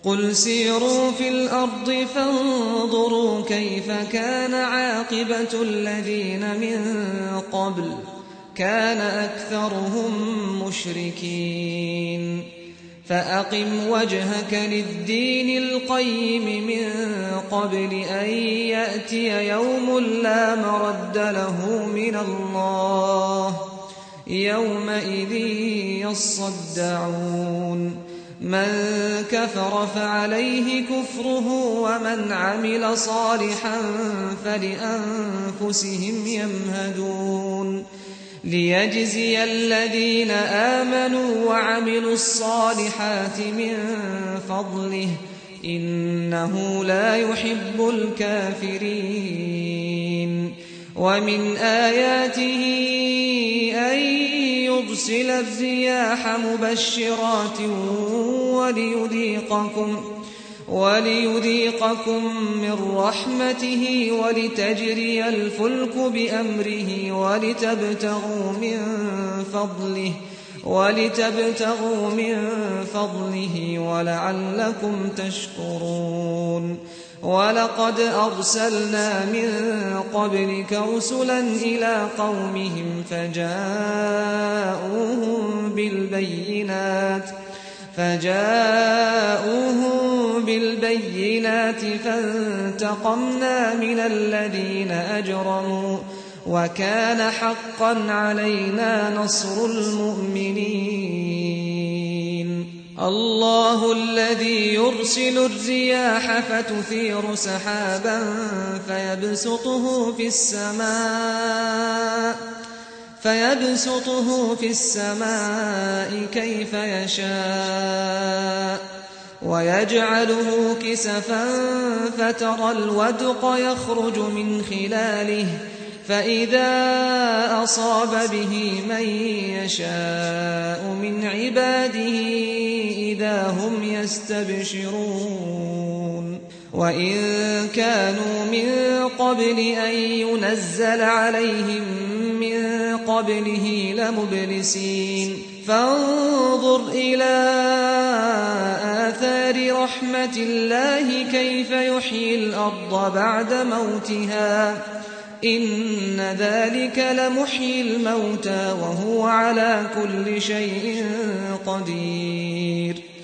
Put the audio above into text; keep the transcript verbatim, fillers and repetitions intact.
قل سيروا في الأرض فانظروا كيف كان عاقبة الذين من قبل كان أكثرهم مشركين فأقم وجهك للدين القيم من قبل أن يأتي يوم لا مرد له من الله يومئذ يصدعون من كفر فعليه كفره ومن عمل صالحا فلأنفسهم يمهدون ليجزي الذين آمنوا وعملوا الصالحات من فضله إنه لا يحب الكافرين ومن آياته أن يرسل الرياح مبشرات وليذيقكم وليذيقكم من رحمته ولتجري الفلك بأمره ولتبتغوا من فضله ولتبتغوا من فضله ولعلكم تشكرون ولقد أرسلنا من قبلك رسلا إلى قومهم فجاءوهم بالبينات فجاءوهم بالبينات فانتقمنا من الذين أجرموا وكان حقا علينا نصر المؤمنين الله الذي يرسل الرياح فتثير سحابا فيبسطه في السماء فيبسطه في السماء كيف يشاء ويجعله كسفا فترى الودق يخرج من خلاله فإذا أصاب به من يشاء من عباده إذا هم يستبشرون وإن كانوا من قبل أن ينزل عليهم من قبله لمبلسين فانظر إلى آثار رحمة الله كيف يحيي الأرض بعد موتها إن ذلك لمحيي الموتى وهو على كل شيء قدير